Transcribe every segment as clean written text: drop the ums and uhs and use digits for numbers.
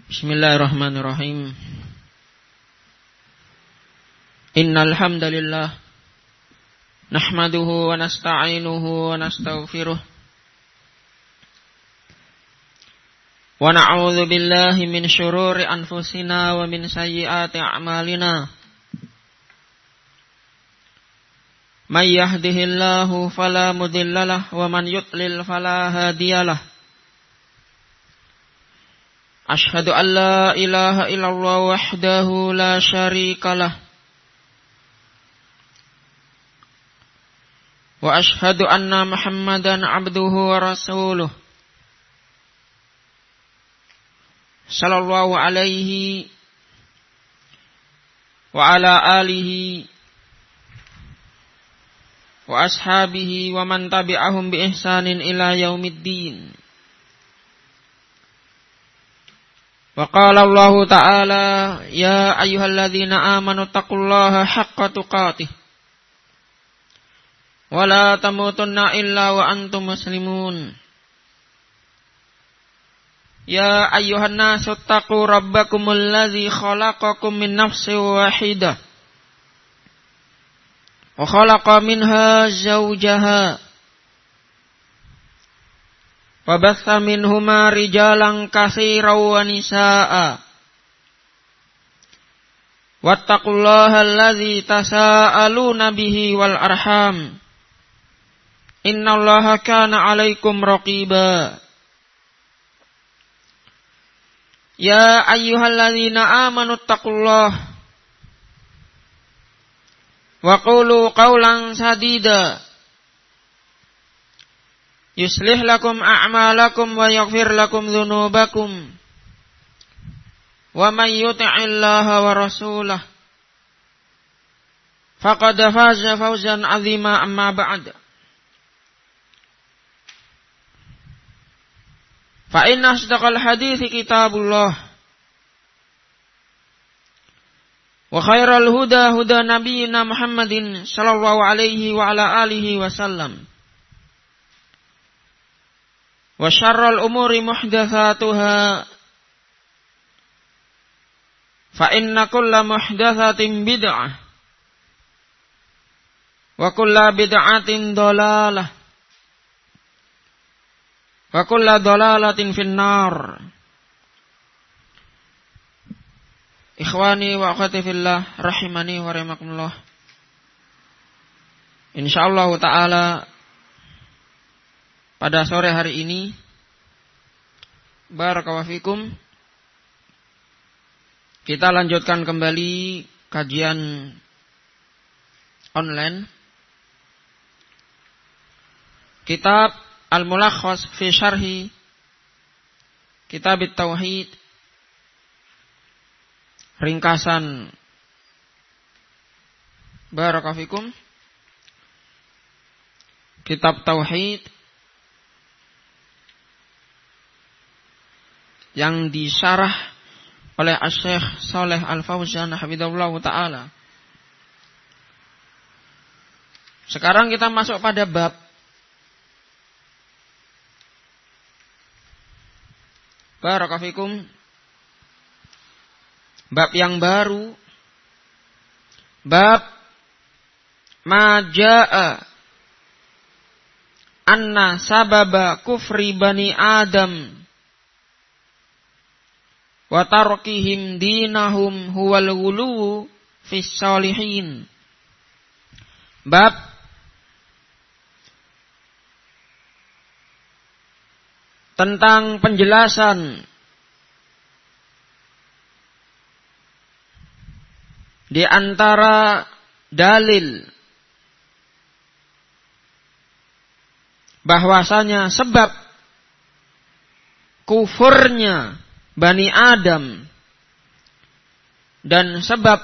Bismillahirrahmanirrahim. Innal hamdalillah nahmaduhu wa nasta'inuhu wa nastaghfiruh wa na'udzu billahi min syururi anfusina wa min sayyiati a'malina. May yahdihillahu fala mudhillalah wa man yudlil fala hadiyalah. Ashhadu an la ilaha illallah wahdahu la syarikalah wa ashhadu anna Muhammadan abduhu wa rasuluh sallallahu alaihi wa ala alihi wa ashabihi wa man tabi'ahum bi ihsanin ila yaumiddin. Wa qala Allah ta'ala ya ayyuhalladzina amanu taqullaha haqqa tuqatih wa la tamutunna illa wa antum muslimun. Ya ayyuhan nasu taqu rabbakumul ladzi khalaqakum min nafsin wahidah wa khalaqa minha zawjaha wa batha minhuma rijalan katsiran wa nisaa'a wattaqullaha alladzi tasaaluna bihi wal arham innallaha kana 'alaikum raqiba. Ya ayyuhalladzina amanu taqullaha wa qulu qawlan sadida yuslih lakum a'malakum wa yaghfir lakum dhunubakum wa may yuti'illaha wa rasulahu faqad faza fawzan 'azima. Amma ba'd. Fa inna asdaqal hadithi kitabullah wa khairal huda huda nabiyyina Muhammadin sallallahu alaihi wa ala alihi wasallam wa syarrul umuri muhdatsatuha fa inna kulla muhdatsatin bid'ah wa kulla bid'atin dhalalah wa kulla dhalalatin finnar. Ikhwani wa akhwati fillah rahimani wa rahimakumullah. Insyaallah taala pada sore hari ini barakallahu fikum kita lanjutkan kembali kajian online kitab Al-Mulakhas fi Syarhi Kitab At-Tauhid, ringkasan barakallahu fikum kitab tauhid yang disyarah oleh Asy-Syaikh Shalih Al-Fauzan hafizahullah taala. Sekarang kita masuk pada bab barakallahu fikum, bab yang baru, bab majaa anna sababa kufri bani Adam wa tarkihim dinahum huwal ghuluw fis shalihin. Bab tentang penjelasan di antara dalil bahwasanya sebab kufurnya Bani Adam dan sebab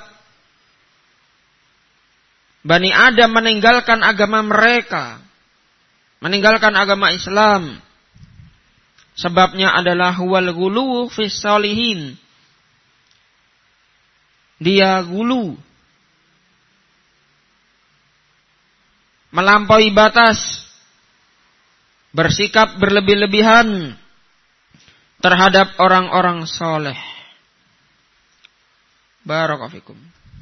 Bani Adam meninggalkan agama mereka, meninggalkan agama Islam, sebabnya adalah huwal ghuluw fis shalihin. Dia gulu, melampaui batas, bersikap berlebih-lebihan terhadap orang-orang soleh. Barakallahu fikum.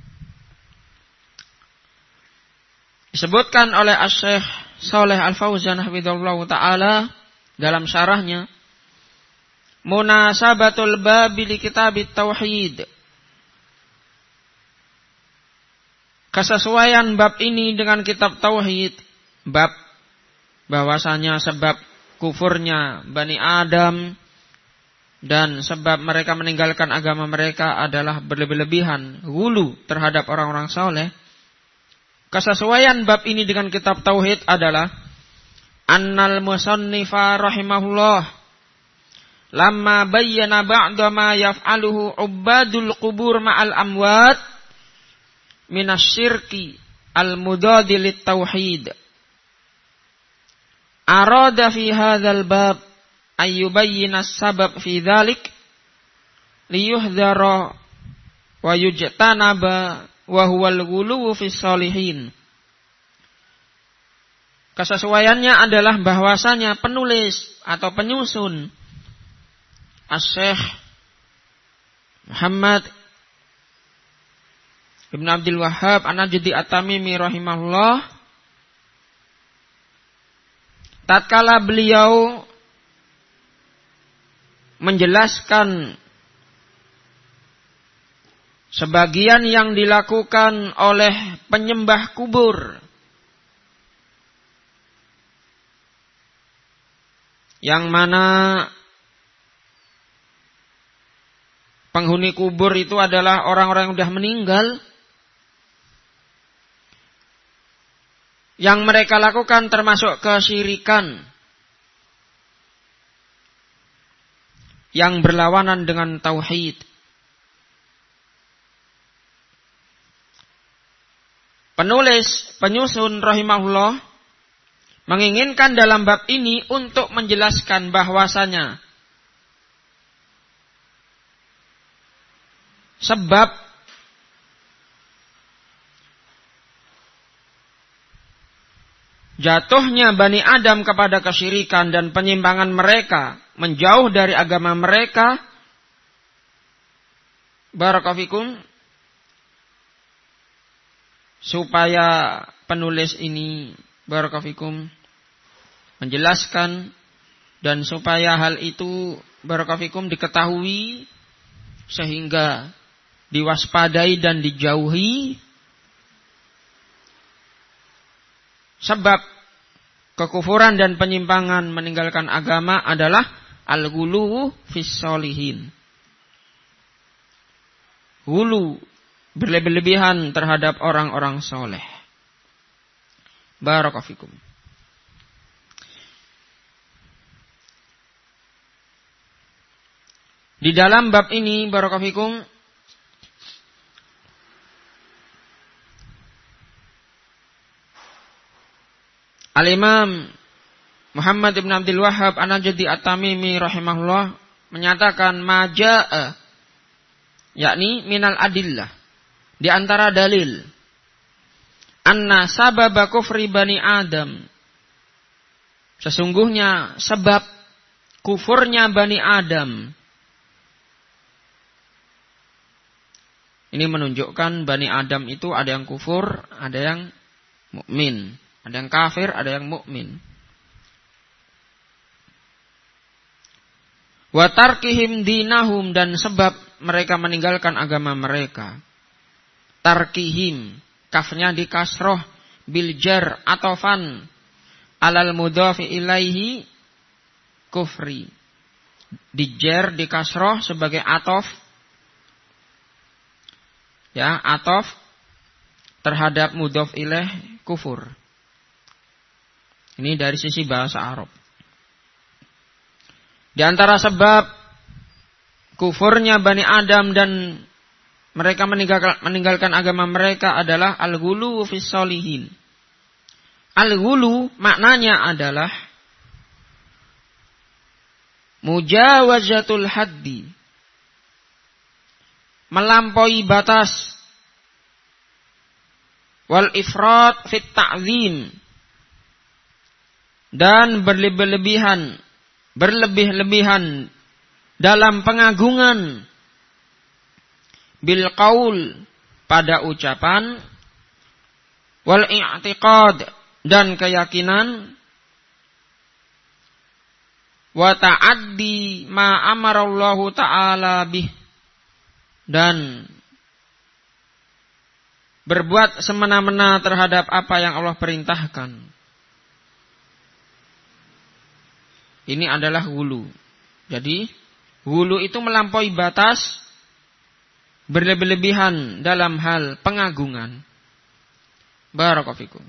Disebutkan oleh Asy-Syaikh Shalih Al-Fauzan hafizahullah ta'ala dalam syarahnya, munasabatul babi li kitabit tauhid. Kesesuaian bab ini dengan kitab tauhid, bab bahwasanya sebab kufurnya Bani Adam dan sebab mereka meninggalkan agama mereka adalah berlebih-lebihan, ghulu terhadap orang-orang saleh. Kesesuaian bab ini dengan kitab tauhid adalah annal musannifa rahimahullah lamma bayyana ba'da ma yaf'aluhu ubadul qubur ma'al amwat minasyirki al-mudadi lit tauhid. Arada fi hadzal bab ayyubayyina as-sabab fi dzalik liyuhdhara wa yujtanaba wa huwal ghuluwu fis shalihin. Kesesuaiannya adalah bahwasanya penulis atau penyusun Asy-Syaikh Muhammad Ibn Abdul Wahhab An-Najdi At-Tamimi rahimahullah, tatkala beliau menjelaskan sebagian yang dilakukan oleh penyembah kubur yang mana penghuni kubur itu adalah orang-orang yang sudah meninggal, yang mereka lakukan termasuk kesyirikan yang berlawanan dengan tauhid. Penyusun rahimahullah menginginkan dalam bab ini untuk menjelaskan bahwasanya sebab jatuhnya Bani Adam kepada kesyirikan dan penyimpangan mereka, menjauh dari agama mereka, barakallahu fikum, supaya penulis ini barakallahu fikum menjelaskan dan supaya hal itu barakallahu fikum diketahui sehingga diwaspadai dan dijauhi sebab kekufuran dan penyimpangan meninggalkan agama adalah al-ghuluwu fis shalihin. Ghulu, berlebih-lebihan terhadap orang-orang soleh. Barakallahu fikum. Di dalam bab ini barakallahu fikum Al-Imam Muhammad Ibn Abdul Wahhab An-Najdi At-Tamimi rahimahullah menyatakan maja'a, yakni minal adillah, di antara dalil anna sababa kufri Bani Adam, sesungguhnya sebab kufurnya Bani Adam. Ini menunjukkan Bani Adam itu ada yang kufur, ada yang mukmin. Ada yang kafir, ada yang mukmin. Wa tarkihim dinahum, dan sebab mereka meninggalkan agama mereka. Tarkihim, kafnya di kasroh bil jar atofan alal mudhafi ilaihi kufri. Di jar di kasroh sebagai atof, ya, atof terhadap mudhaf ilaih kufur. Ini dari sisi bahasa Arab. Di antara sebab kufurnya Bani Adam dan mereka meninggalkan agama mereka adalah al-ghulu fis shalihin. Al-ghulu maknanya adalah mujawazatul haddi, melampaui batas, wal ifrat fit ta'zim, dan berlebih-lebihan dalam pengagungan, bil qaul pada ucapan, wal i'tiqad dan keyakinan, wa ta'addi ma amarallahu ta'ala bih dan berbuat semena-mena terhadap apa yang Allah perintahkan. Ini adalah hulu. Jadi hulu itu melampaui batas, berlebih-lebihan dalam hal pengagungan. Barakallahu fikum.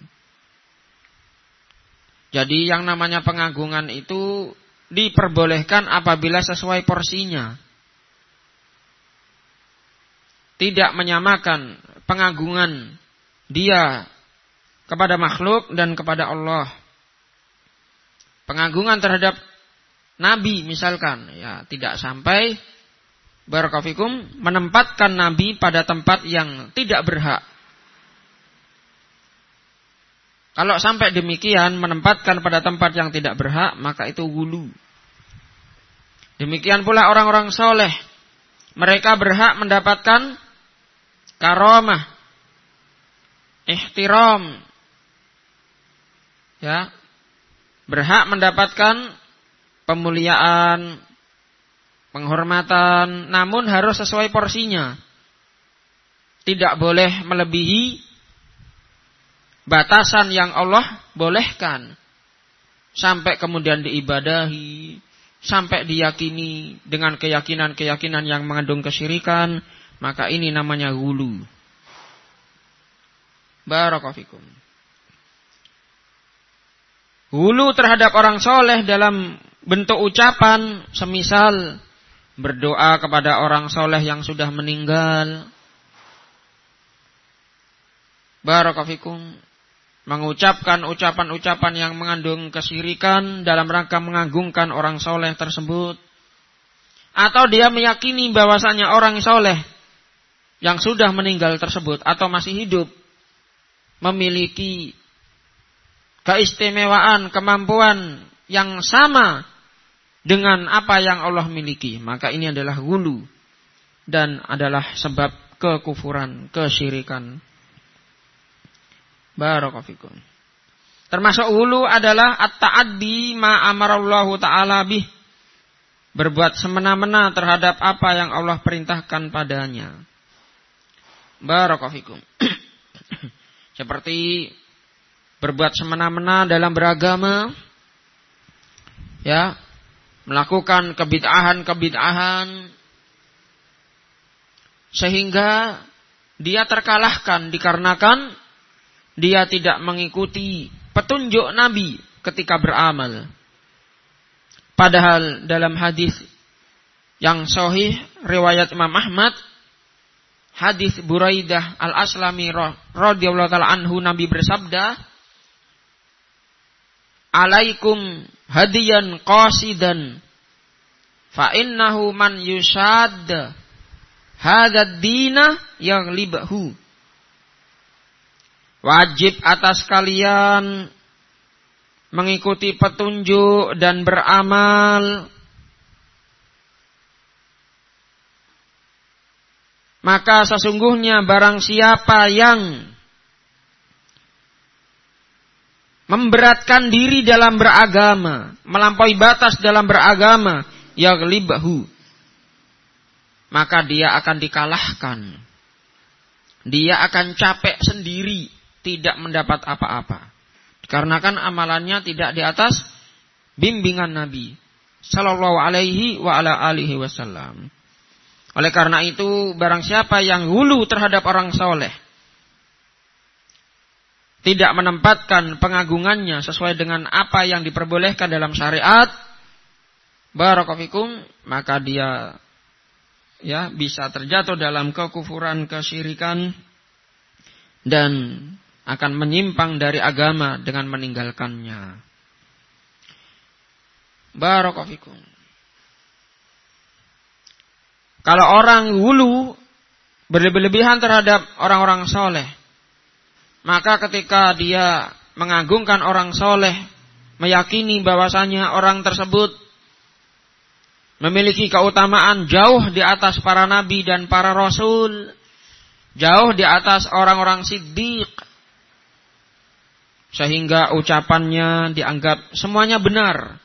Jadi yang namanya pengagungan itu diperbolehkan apabila sesuai porsinya. Tidak menyamakan pengagungan dia kepada makhluk dan kepada Allah. Pengagungan terhadap Nabi misalkan, ya tidak sampai barakallahu fikum menempatkan Nabi pada tempat yang tidak berhak. Kalau sampai demikian menempatkan pada tempat yang tidak berhak, maka itu ghulu. Demikian pula orang-orang soleh, mereka berhak mendapatkan karamah, ihtiram, ya, berhak mendapatkan pemuliaan, penghormatan, namun harus sesuai porsinya. Tidak boleh melebihi batasan yang Allah bolehkan. Sampai kemudian diibadahi, sampai diyakini dengan keyakinan-keyakinan yang mengandung kesyirikan, maka ini namanya ghulu. Barakallahu fikum. Ghulu terhadap orang soleh dalam bentuk ucapan, semisal berdoa kepada orang soleh yang sudah meninggal. Barakallahu fikum. Mengucapkan ucapan-ucapan yang mengandung kesyirikan dalam rangka mengagungkan orang soleh tersebut. Atau dia meyakini bahwasanya orang soleh yang sudah meninggal tersebut atau masih hidup memiliki keistimewaan, kemampuan yang sama dengan apa yang Allah miliki, maka ini adalah ghulu dan adalah sebab kekufuran, kesyirikan. Barakallahu fikum. Termasuk ghulu adalah at-ta'addi ma amarallahu ta'ala bih, berbuat semena-mena terhadap apa yang Allah perintahkan padanya. Barakallahu fikum. Seperti berbuat semena-mena dalam beragama, ya, melakukan kebid'ahan sehingga dia terkalahkan dikarenakan dia tidak mengikuti petunjuk Nabi ketika beramal. Padahal dalam hadis yang sahih riwayat Imam Ahmad, hadis Buraidah Al-Aslami radhiyallahu ta'ala anhu, Nabi bersabda, "Alaikum hadiyan qasidan fa innahu man yushad hadzal dina yaghlibahu." Wajib atas kalian mengikuti petunjuk dan beramal, maka sesungguhnya barang siapa yang memberatkan diri dalam beragama, melampaui batas dalam beragama, yaghlibahu, maka dia akan dikalahkan. Dia akan capek sendiri, tidak mendapat apa-apa. Dikarenakan amalannya tidak di atas bimbingan Nabi sallallahu alaihi wa ala alihi wasallam. Oleh karena itu, barang siapa yang ghulu terhadap orang soleh, tidak menempatkan pengagungannya sesuai dengan apa yang diperbolehkan dalam syariat, barakallahu fikum, maka dia ya bisa terjatuh dalam kekufuran, kesyirikan, dan akan menyimpang dari agama dengan meninggalkannya. Barakallahu fikum. Kalau orang ghulu berlebih-lebihan terhadap orang-orang soleh, maka ketika dia mengagungkan orang soleh, meyakini bahwasanya orang tersebut memiliki keutamaan jauh di atas para nabi dan para rasul, jauh di atas orang-orang siddiq, sehingga ucapannya dianggap semuanya benar.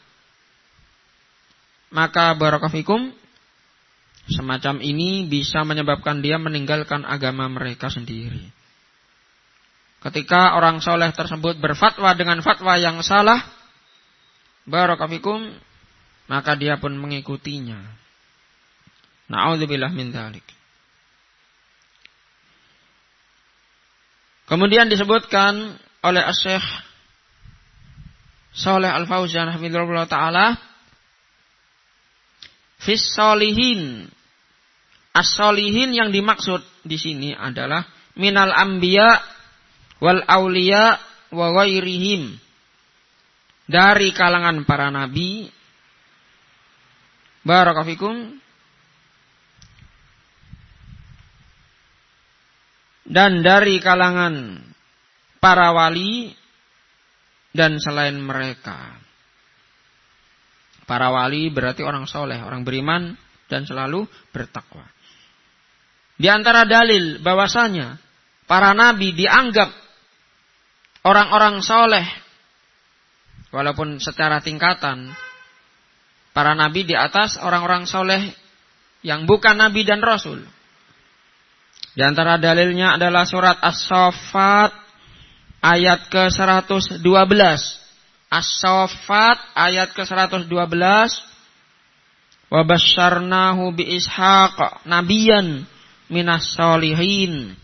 Maka barakallahu fikum, semacam ini bisa menyebabkan dia meninggalkan agama mereka sendiri. Ketika orang soleh tersebut berfatwa dengan fatwa yang salah, barakallahu fikum, maka dia pun mengikutinya. Na'udzubillah min dzalik. Kemudian disebutkan oleh Asy-Syaikh Shalih Al-Fauzan hafizahullah taala, fis sholihin. As-sholihin yang dimaksud di sini adalah minal anbiya wal auliya wa ghairihim, dari kalangan para nabi, barakallahu fikum, dan dari kalangan para wali dan selain mereka. Para wali berarti orang soleh, orang beriman dan selalu bertakwa. Di antara dalil bahwasanya para nabi dianggap orang-orang soleh, walaupun secara tingkatan para nabi di atas orang-orang soleh yang bukan nabi dan rasul. Di antara dalilnya adalah surat As-Saffat ayat ke-112. As-Saffat ayat ke-112. Wa basyarnahu bi Ishaq nabiyyan minas sholihin.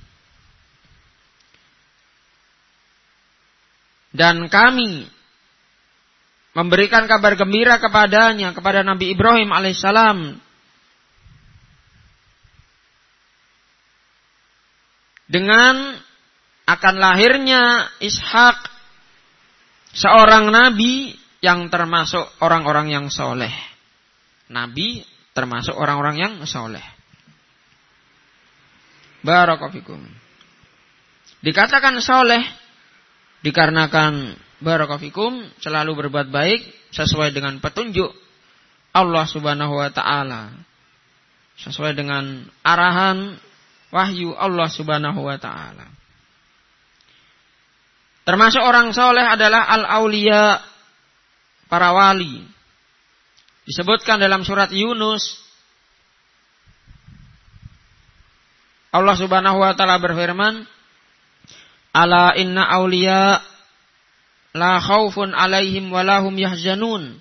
Dan kami memberikan kabar gembira kepadanya, kepada Nabi Ibrahim alaihissalam, dengan akan lahirnya Ishak, seorang nabi yang termasuk orang-orang yang soleh. Nabi termasuk orang-orang yang soleh. Barakallahu fikum. Dikatakan soleh dikarenakan barakallahu fikum selalu berbuat baik sesuai dengan petunjuk Allah Subhanahu wa taala, sesuai dengan arahan wahyu Allah Subhanahu wa taala. Termasuk orang soleh adalah al-auliya, para wali. Disebutkan dalam surat Yunus, Allah Subhanahu wa taala berfirman, ala inna auliya la khaufun alaihim wa lahum yahzanun.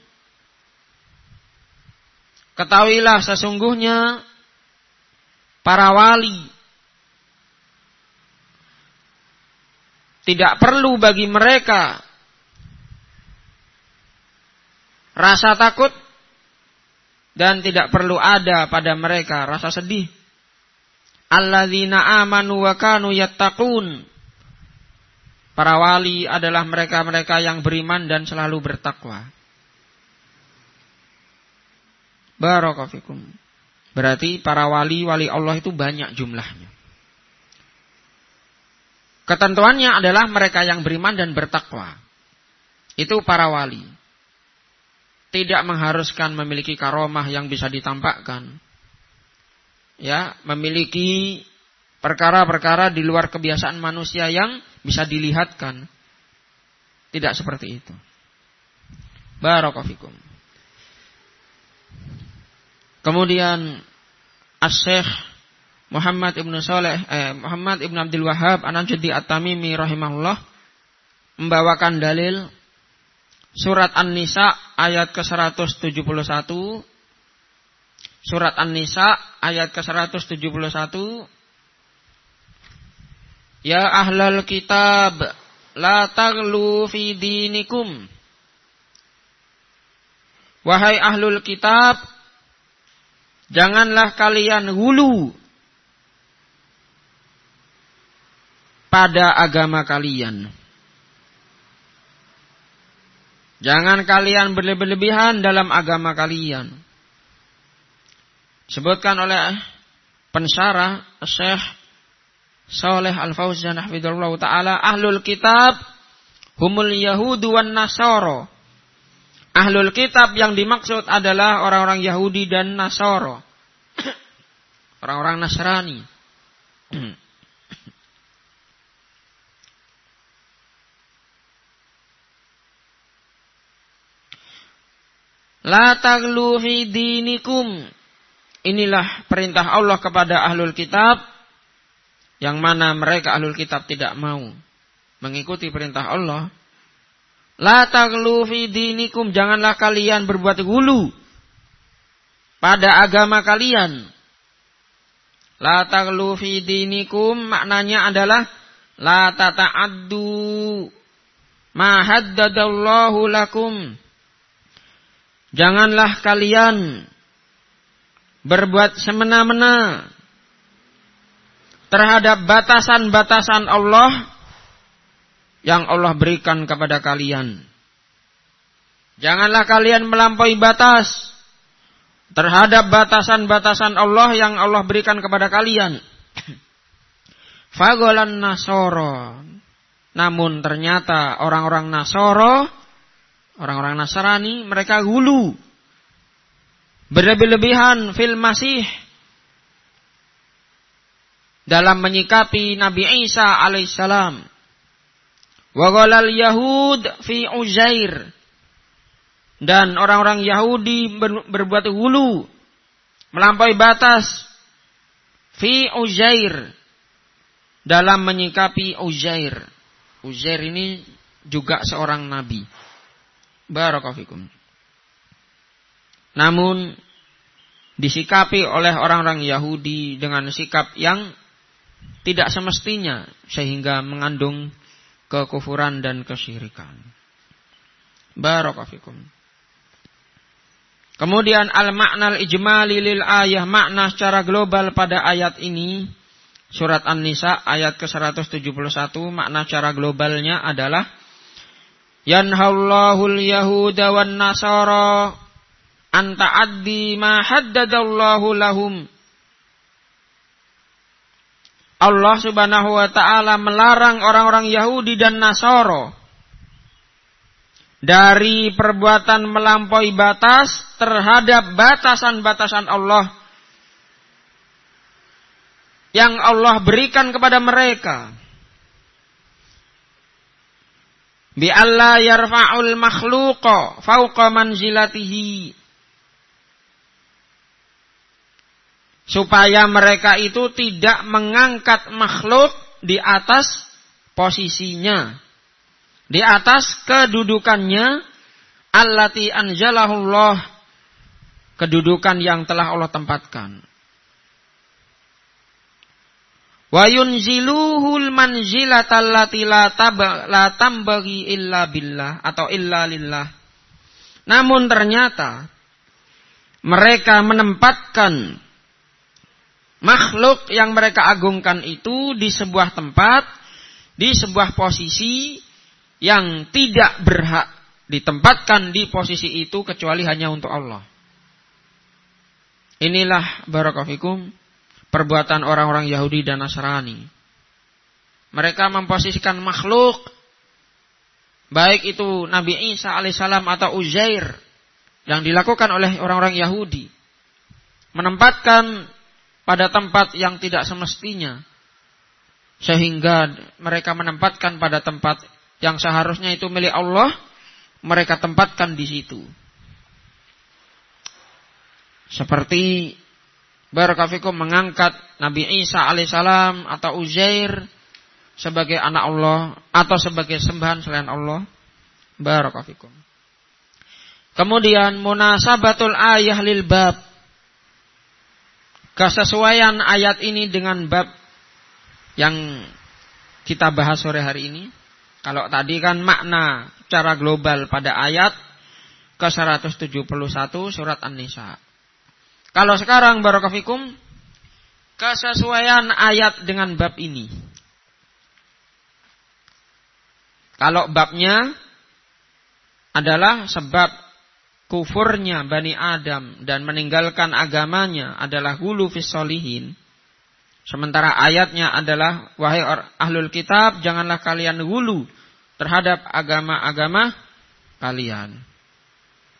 Ketahuilah sesungguhnya para wali tidak perlu bagi mereka rasa takut dan tidak perlu ada pada mereka rasa sedih. Alladzina amanu wa kanu yattaqun. Para wali adalah mereka-mereka yang beriman dan selalu bertakwa. Barakallahu fikum. Berarti para wali-wali Allah itu banyak jumlahnya. Ketentuannya adalah mereka yang beriman dan bertakwa. Itu para wali. Tidak mengharuskan memiliki karomah yang bisa ditampakkan. Ya, memiliki perkara-perkara di luar kebiasaan manusia yang bisa dilihatkan. Tidak seperti itu. Barakallahu fikum. Kemudian Asy-Syaikh Muhammad ibn Abdul Wahhab An-Najdi At-Tamimi rahimahullah membawakan dalil surat An-Nisa ayat ke-171. Surat An-Nisa ayat ke-171. Ya ahlal kitab la taghlu fi dinikum. Wahai ahlul kitab, janganlah kalian hulu pada agama kalian. Jangan kalian berlebihan dalam agama kalian. Sebutkan oleh pensyarah Syekh Shalih Al-Fauzan hafizahullah taala, ahlul kitab humul yahudu wan nasara Ahlul kitab yang dimaksud adalah orang-orang Yahudi dan Nasara. Orang-orang Nasrani. La taghlu fi dinikum. Inilah perintah Allah kepada ahlul kitab, yang mana mereka ahlul kitab tidak mau mengikuti perintah Allah. La taghlu fi dinikum, janganlah kalian berbuat gulu pada agama kalian. La taghlu fi dinikum maknanya adalah la tata'addu ma haddadallahu lakum. Janganlah kalian berbuat semena-mena terhadap batasan-batasan Allah yang Allah berikan kepada kalian. Janganlah kalian melampaui batas terhadap batasan-batasan Allah yang Allah berikan kepada kalian. Fagolan Nasoro. Namun ternyata orang-orang Nasoro, orang-orang Nasrani, mereka hulu, berlebih-lebihan fil Masih, dalam menyikapi Nabi Isa alaihissalam. Wa qalal Yahud fi Uzair, dan orang-orang Yahudi berbuat hulu, melampaui batas fi Uzair, dalam menyikapi Uzair. Uzair ini juga seorang nabi. Barakallahu. Namun disikapi oleh orang-orang Yahudi dengan sikap yang tidak semestinya, sehingga mengandung kekufuran dan kesyirikan. Barakallahu. Kemudian al-ma'nal ijmali lil ayah, makna secara global pada ayat ini, surat An-Nisa ayat ke-171, makna secara globalnya adalah yanhallahul yahuda wan nasara an ta'addi ma haddadallahu lahum. Allah Subhanahu wa taala melarang orang-orang Yahudi dan Nasara dari perbuatan melampaui batas terhadap batasan-batasan Allah yang Allah berikan kepada mereka. Bi alla yarfa'ul makhluqa fawqa manzilatihi, supaya mereka itu tidak mengangkat makhluk di atas posisinya, di atas kedudukannya, allati anzalahullah, kedudukan yang telah Allah tempatkan. Wa yunziluhul manzilatal lati la tambaghi illa billah atau illa lillah. Namun ternyata mereka menempatkan makhluk yang mereka agungkan itu di sebuah tempat, di sebuah posisi yang tidak berhak ditempatkan di posisi itu kecuali hanya untuk Allah. Inilah barakallahu fikum perbuatan orang-orang Yahudi dan Nasrani. Mereka memposisikan makhluk, baik itu Nabi Isa alaihissalam atau Uzair, yang dilakukan oleh orang-orang Yahudi, menempatkan pada tempat yang tidak semestinya, sehingga mereka menempatkan pada tempat yang seharusnya itu milik Allah, mereka tempatkan di situ. Seperti barakallahu mengangkat Nabi Isa alaihissalam atau Uzair sebagai anak Allah atau sebagai sembahan selain Allah. Barakallahu. Kemudian munasabatul ayah lil bab, kesesuaian ayat ini dengan bab yang kita bahas sore hari ini. Kalau tadi kan makna secara global pada ayat ke-171 surat An-Nisa. Kalau sekarang barakallahu fikum kesesuaian ayat dengan bab ini. Kalau babnya adalah sebab kufurnya Bani Adam dan meninggalkan agamanya adalah ghulu fis sholihin. Sementara ayatnya adalah wahai ahlul kitab, janganlah kalian ghulu terhadap agama-agama kalian.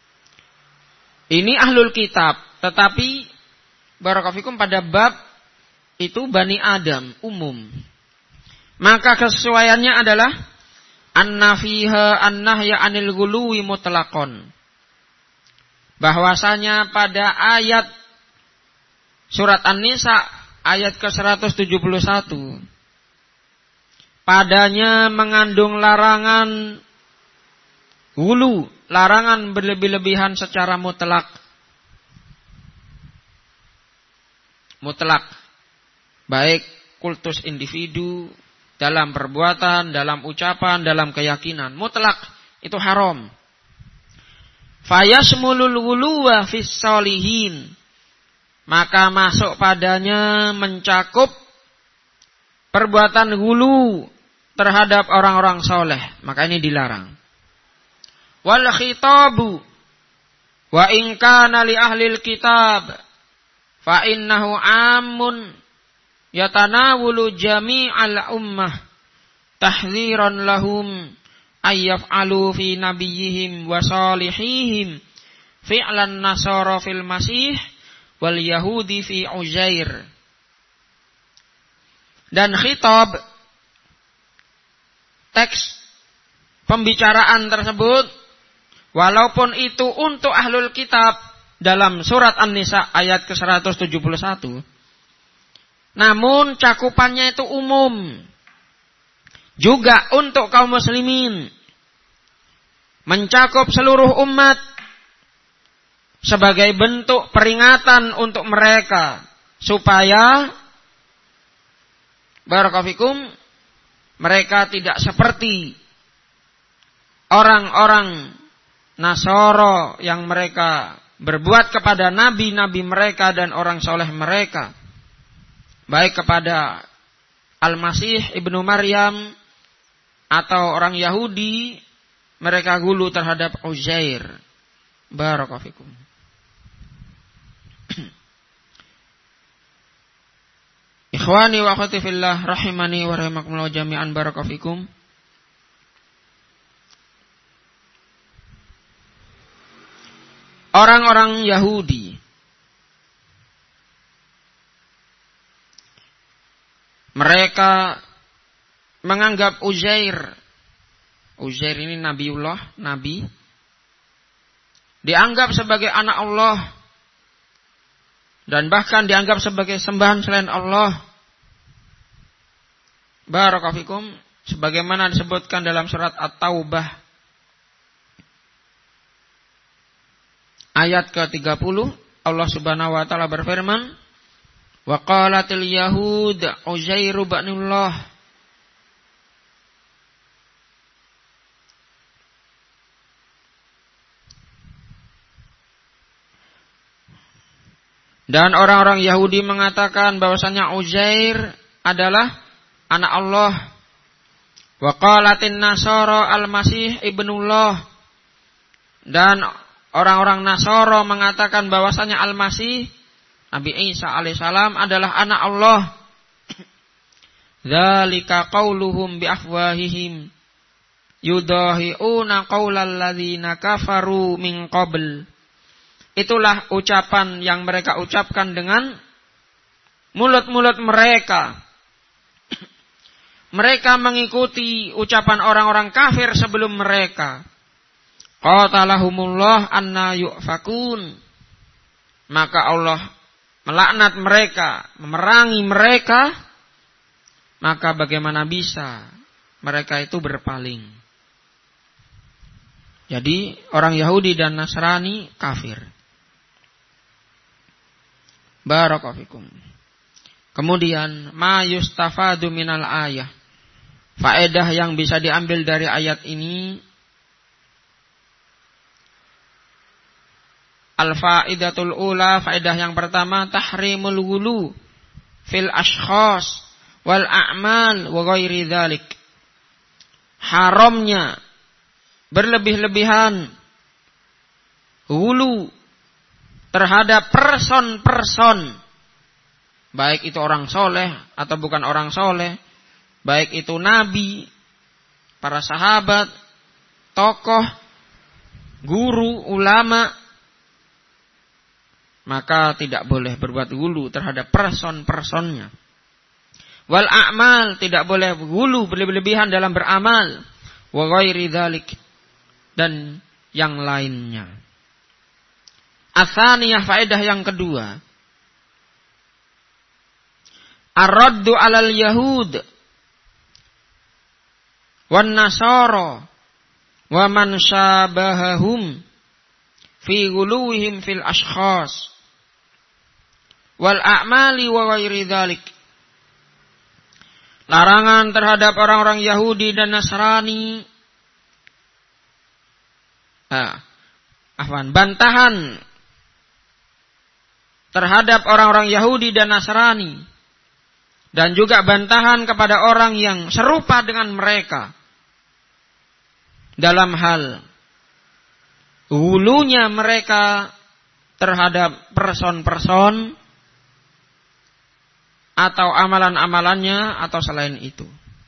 Ini ahlul kitab, tetapi barakallahu pada bab itu Bani Adam umum. Maka kesesuaiannya adalah anna fiha annahya anil ghuluwi mutlaqon. Bahwasanya pada ayat surat An-Nisa ayat ke-171 padanya mengandung larangan ghulu, larangan berlebih-lebihan secara mutlak. Mutlak. Baik kultus individu, dalam perbuatan, dalam ucapan, dalam keyakinan. Mutlak itu haram. Fayasmulul ghuluwa fis sholihin. Maka masuk padanya mencakup perbuatan ghulu terhadap orang-orang soleh. Maka ini dilarang. Wal khitabu wa in kana li ahlil kitab fa innahu amun yatanawulu jami'al ummah tahdziran lahum ayyaf'alu fi nabiyihim wa salihihim fi'lan nasara fil masih wal yahudi fi Uzair. Dan khitab, teks pembicaraan tersebut, walaupun itu untuk ahlul kitab dalam surat An-Nisa ayat ke-171, namun cakupannya itu umum. Juga untuk kaum muslimin. Mencakup seluruh umat. Sebagai bentuk peringatan untuk mereka. Supaya barakallahu mereka tidak seperti orang-orang Nasara yang mereka berbuat kepada nabi-nabi mereka dan orang soleh mereka. Baik kepada Al-Masih Ibnu Maryam atau orang Yahudi, mereka ghulu terhadap Uzair. Barakallahu fikum. Ikhwani wa akhwati fillah rahimani wa rahimakumullah jami'an, barakallahu fikum. Orang-orang Yahudi mereka menganggap Uzair ini nabiullah, nabi, dianggap sebagai anak Allah dan bahkan dianggap sebagai sembahan selain Allah. Barakallahu fikum, sebagaimana disebutkan dalam surat At-Taubah ayat ke-30, Allah Subhanahu wa taala berfirman, wa qalatil yahud Uzairu ibnullah. Dan orang-orang Yahudi mengatakan bahwasanya Uzair adalah anak Allah. Wa qalatin nasara al-Masih ibnullah. Dan orang-orang Nasara mengatakan bahwasanya Al-Masih Nabi Isa alaihissalam adalah anak Allah. Dzalika qauluhum bi afwahihim yudahiuna qaulal ladzina kafaru min qabl. Itulah ucapan yang mereka ucapkan dengan mulut-mulut mereka. Mereka mengikuti ucapan orang-orang kafir sebelum mereka. Qatalahumullah anna yu'fakun. Maka Allah melaknat mereka, memerangi mereka. Maka bagaimana bisa mereka itu berpaling? Jadi orang Yahudi dan Nasrani kafir. Barakallahu fikum. Kemudian ma yustafadu minal ayah. Faedah yang bisa diambil dari ayat ini, al-faidatul ula, faedah yang pertama, tahrimul ghulu fil ashkhas wal a'mal wa ghairi dzalik. Haramnya berlebih-lebihan ghulu terhadap person-person, baik itu orang soleh atau bukan orang soleh, baik itu nabi, para sahabat, tokoh, guru, ulama, maka tidak boleh berbuat ghulu terhadap person-personnya. Wal a'mal, tidak boleh ghulu berlebihan dalam beramal. Wa ghairi dzalik, dan yang lainnya. Atsaniyah, faedah yang kedua. Ar-raddu 'alal yahud wan nasara wa man syabahahum fi ghuluwihim fil ashkhas wal a'mali wa ghairi dzalik. Larangan terhadap orang-orang Yahudi dan Nasrani. Bantahan terhadap orang-orang Yahudi dan Nasrani. Dan juga bantahan kepada orang yang serupa dengan mereka. Dalam hal hulunya mereka terhadap person-person atau amalan-amalannya atau selain itu.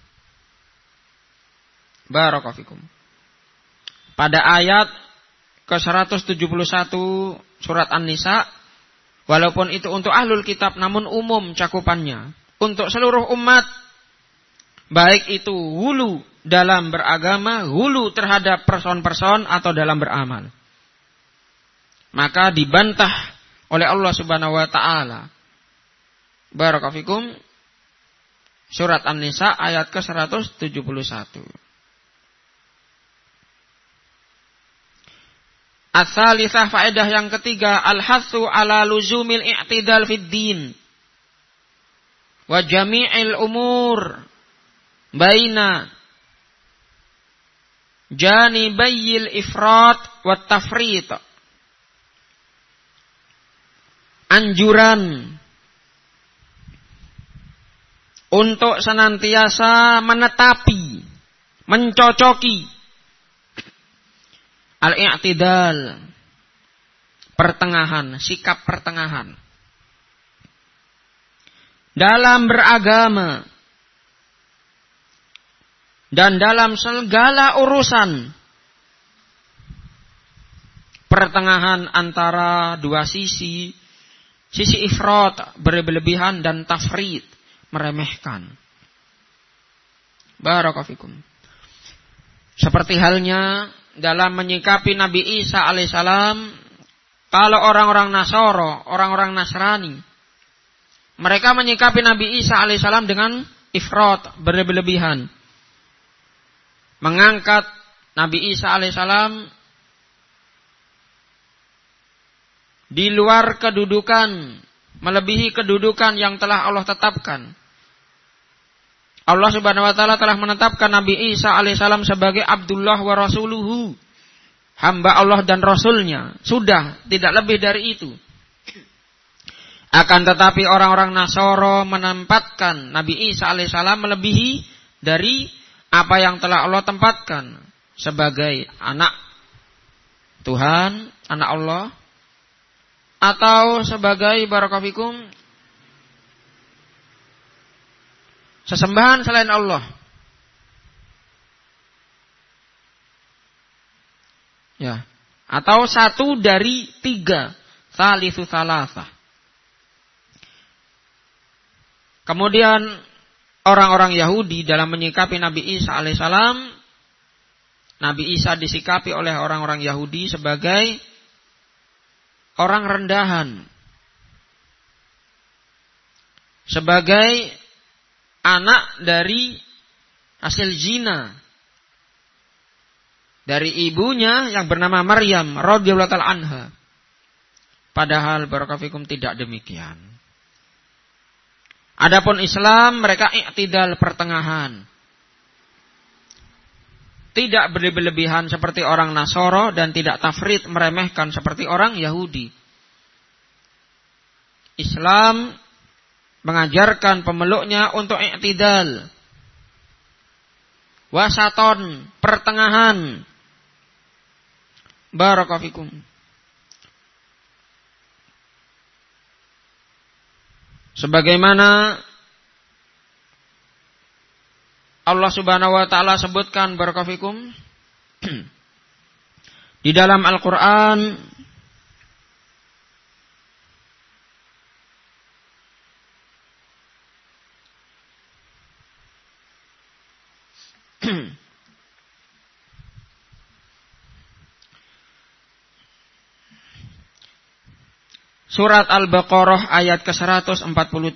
Barakallahu fikum. Pada ayat ke-171 surat An-Nisa, walaupun itu untuk ahlul kitab namun umum cakupannya untuk seluruh umat, baik itu hulu dalam beragama, hulu terhadap person-person atau dalam beramal. Maka dibantah oleh Allah Subhanahu wa taala. Barakallahu fikum. Surat An-Nisa ayat ke-171. As-salisah, faedah yang ketiga, al-hatsu ala luzumil i'tidal fid din wa jami'il umur baina janibayil ifrat wa tafrit. Anjuran untuk senantiasa menetapi, mencocoki al-i'tidal, pertengahan, sikap pertengahan dalam beragama dan dalam segala urusan. Pertengahan antara dua sisi ifrat, berlebihan, dan tafrid, meremehkan. Barakallahu fikum. Seperti halnya dalam menyikapi Nabi Isa alaihissalam, kalau orang-orang Nasoro, orang-orang Nasrani, mereka menyikapi Nabi Isa alaihissalam dengan ifrat, berlebihan, mengangkat Nabi Isa alaihissalam di luar kedudukan, melebihi kedudukan yang telah Allah tetapkan. Allah Subhanahu wa taala telah menetapkan Nabi Isa alaihissalam sebagai Abdullah wa Rasuluhu, hamba Allah dan Rasulnya. Sudah, tidak lebih dari itu. Akan tetapi orang-orang Nasoro menempatkan Nabi Isa alaihissalam melebihi dari apa yang telah Allah tempatkan sebagai anak Tuhan, anak Allah, atau sebagai barakallahu fikum sesembahan selain Allah. Ya, atau satu dari tiga, tsalitsu tsalasah. Kemudian orang-orang Yahudi dalam menyikapi Nabi Isa alaihissalam, Nabi Isa disikapi oleh orang-orang Yahudi sebagai orang rendahan, sebagai anak dari hasil zina dari ibunya yang bernama Maryam radhiyallahu ta'ala anha. Padahal barakallahu fikum tidak demikian. Adapun Islam, mereka i'tidal, pertengahan. Tidak berlebihan seperti orang Nasoro dan tidak tafrid, meremehkan seperti orang Yahudi. Islam mengajarkan pemeluknya untuk i'tidal, wasaton, pertengahan. Barakallahu fikum. Sebagaimana Allah Subhanahu wa taala sebutkan barakallahu fikum di dalam Al-Qur'an Surat Al-Baqarah ayat ke-143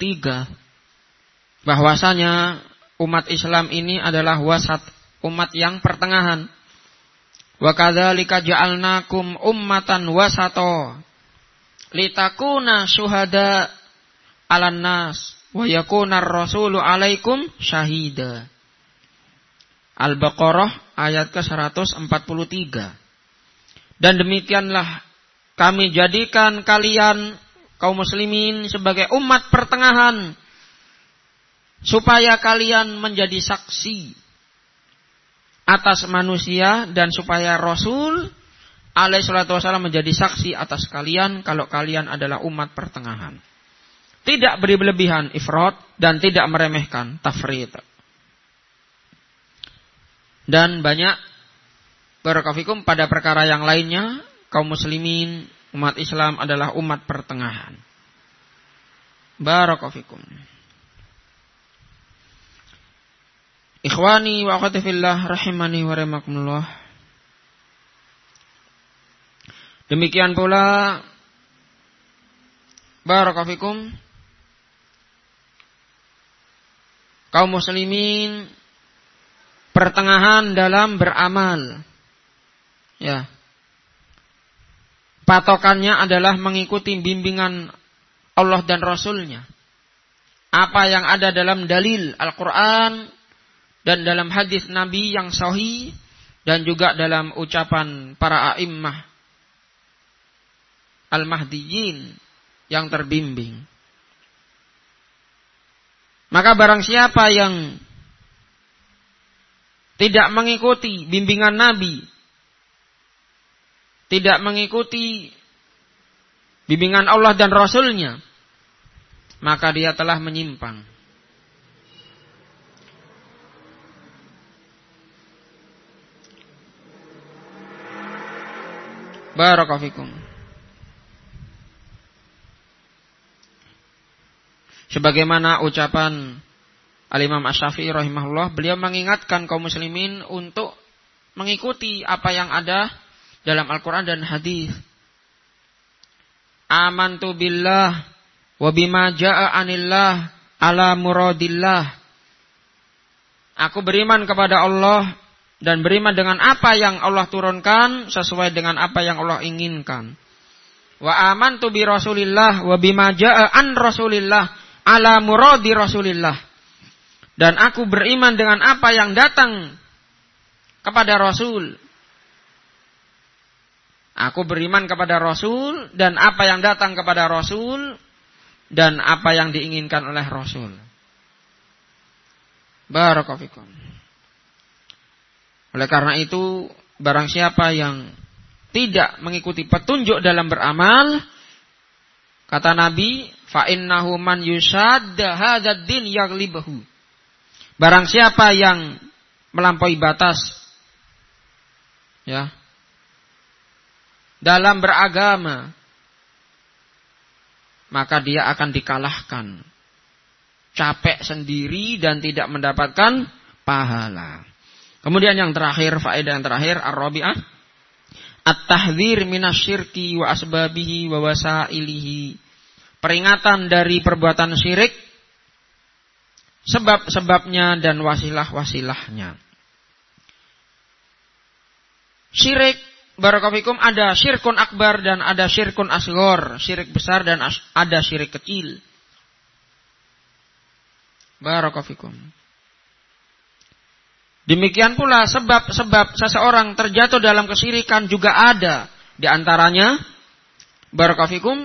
bahwasanya umat Islam ini adalah wasat, umat yang pertengahan. Wa kadzalika ja'alnakum ummatan wasato litakuna syuhada 'alan nas wa yakunar rasulu 'alaikum syahida. Al-Baqarah ayat ke-143. Dan demikianlah kami jadikan kalian kaum muslimin sebagai umat pertengahan supaya kalian menjadi saksi atas manusia dan supaya Rasul alaihi salatu wasallam menjadi saksi atas kalian kalau kalian adalah umat pertengahan. Tidak berlebihan ifrat dan tidak meremehkan tafrit. Dan banyak barakallahu pada perkara yang lainnya kaum muslimin umat Islam adalah umat pertengahan. Barakallahu fikum. Ikhwani wa akhwati fillah rahimani wa rahimakumullah. Demikian pula barakallahu fikum kaum muslimin pertengahan dalam beramal. Ya. Patokannya adalah mengikuti bimbingan Allah dan Rasulnya. Apa yang ada dalam dalil Al-Quran dan dalam hadis Nabi yang sahih dan juga dalam ucapan para a'immah al-mahdiyyin yang terbimbing. Maka barang siapa yang tidak mengikuti bimbingan Nabi, tidak mengikuti bimbingan Allah dan Rasulnya, maka dia telah menyimpang. Barakallahu fikum. Sebagaimana ucapan Al-Imam Asy-Syafi'i rahimahullah, beliau mengingatkan kaum muslimin untuk mengikuti apa yang ada dalam Al-Quran dan hadis. Amantu billah wa bima ja'a anillah ala muradillah. Aku beriman kepada Allah dan beriman dengan apa yang Allah turunkan sesuai dengan apa yang Allah inginkan. Wa amantu bi Rasulillah wa bima ja'a an Rasulillah ala muradi Rasulillah. Dan aku beriman dengan apa yang datang kepada Rasul. Aku beriman kepada Rasul dan apa yang datang kepada Rasul dan apa yang diinginkan oleh Rasul. Barakallahu fikum. Oleh karena itu, barang siapa yang tidak mengikuti petunjuk dalam beramal, kata Nabi, fa innahu man yusadda hadzal din yaghlibuhu. Barang siapa yang melampaui batas, ya, dalam beragama, maka dia akan dikalahkan. Capek sendiri dan tidak mendapatkan pahala. Kemudian yang terakhir, faedah yang terakhir, ar-rabi'ah, at-tahdzir minasyirki wa asbabihi wa wasailihi. Peringatan dari perbuatan syirik, sebab-sebabnya dan wasilah-wasilahnya. Syirik, barakallahu fikum, ada syirkun akbar dan ada syirkun asghar, syirik besar dan ada syirik kecil. Barakallahu fikum. Demikian pula sebab-sebab seseorang terjatuh dalam kesyirikan juga ada. Di antaranya, barakallahu fikum,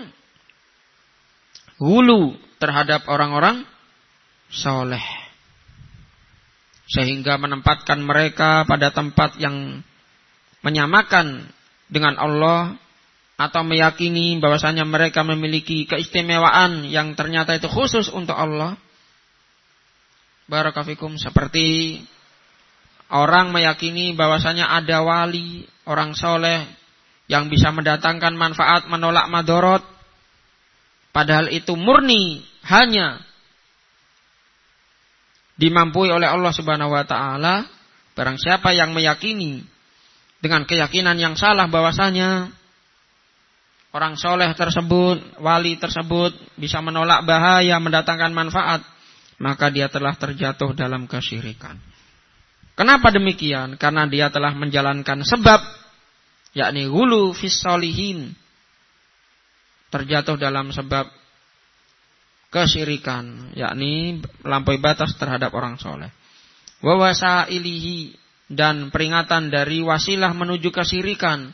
hulu terhadap orang-orang soleh. Sehingga menempatkan mereka pada tempat yang menyamakan dengan Allah, atau meyakini bahwasanya mereka memiliki keistimewaan yang ternyata itu khusus untuk Allah. Barakallahu fikum, seperti orang meyakini bahwasanya ada wali, orang soleh yang bisa mendatangkan manfaat, menolak madorot, padahal itu murni hanya dimampui oleh Allah Subhanahu wa taala. Barang siapa yang meyakini dengan keyakinan yang salah bahwasanya orang soleh tersebut, wali tersebut bisa menolak bahaya, mendatangkan manfaat, maka dia telah terjatuh dalam kesyirikan. Kenapa demikian? Karena dia telah menjalankan sebab, yakni ghulu fis sholihin, terjatuh dalam sebab kesyirikan, yakni melampaui batas terhadap orang soleh. Wa wasailihi, dan peringatan dari wasilah menuju kesyirikan.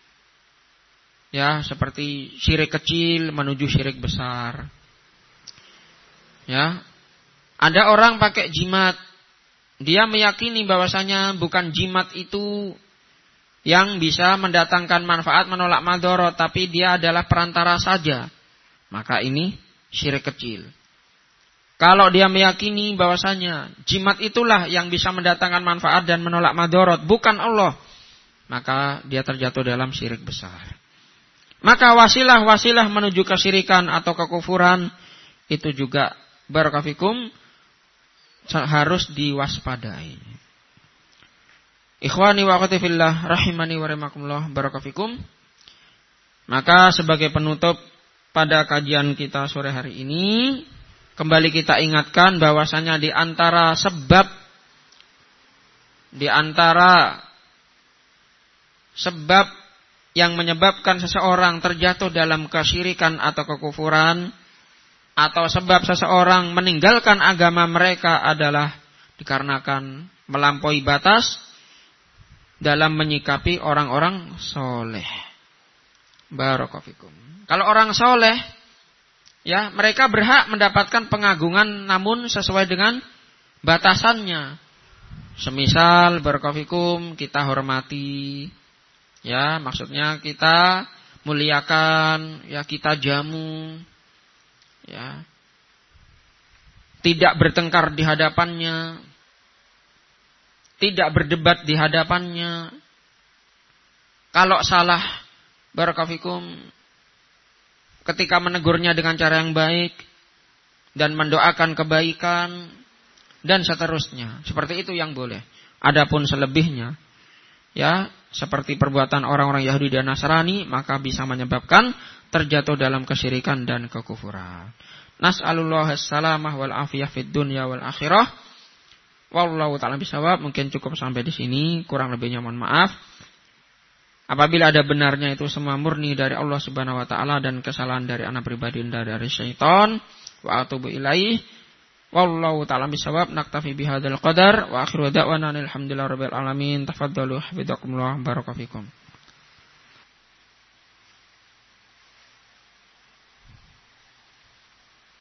Ya, seperti syirik kecil menuju syirik besar. Ya. Ada orang pakai jimat. Dia meyakini bahwasanya bukan jimat itu yang bisa mendatangkan manfaat, menolak madharat, tapi dia adalah perantara saja. Maka ini syirik kecil. Kalau dia meyakini bahwasanya jimat itulah yang bisa mendatangkan manfaat dan menolak madharat, bukan Allah, maka dia terjatuh dalam syirik besar. Maka wasilah-wasilah menuju kesyirikan atau kekufuran itu juga barakafikum harus diwaspadai. Ikhwani wa akhwati fillah rahimani wa rahimakumullah barakafikum. Maka sebagai penutup pada kajian kita sore hari ini, kembali kita ingatkan bahwasanya di antara sebab yang menyebabkan seseorang terjatuh dalam kesyirikan atau kekufuran, atau sebab seseorang meninggalkan agama mereka adalah dikarenakan melampaui batas dalam menyikapi orang-orang soleh. Barakallahu. Kalau orang soleh, ya, mereka berhak mendapatkan pengagungan namun sesuai dengan batasannya. Semisal barakallahu kita hormati, ya, maksudnya kita muliakan, ya, kita jamu, ya, tidak bertengkar di hadapannya, tidak berdebat di hadapannya. Kalau salah barakallahu ketika menegurnya dengan cara yang baik dan mendoakan kebaikan dan seterusnya. Seperti itu yang boleh. Adapun selebihnya, ya, seperti perbuatan orang-orang Yahudi dan Nasrani, maka bisa menyebabkan terjatuh dalam kesyirikan dan kekufuran. Nas'alullah as-salamah wal afiyah fid dunya wal akhirah. Wallahu ta'ala bisawab. Mungkin cukup sampai di sini, kurang lebihnya mohon maaf. Apabila ada benarnya itu semua murni dari Allah Subhanahu wa taala dan kesalahan dari anak pribadi dan dari syaitan. Wa atubu ilaih. Wallahu ta'ala bisawab. Naktafi bihadzal qadar wa akhiru da'wana alhamdulillahirabbil alamin. Tafaddalu hafizakumullah barakallahu fikum.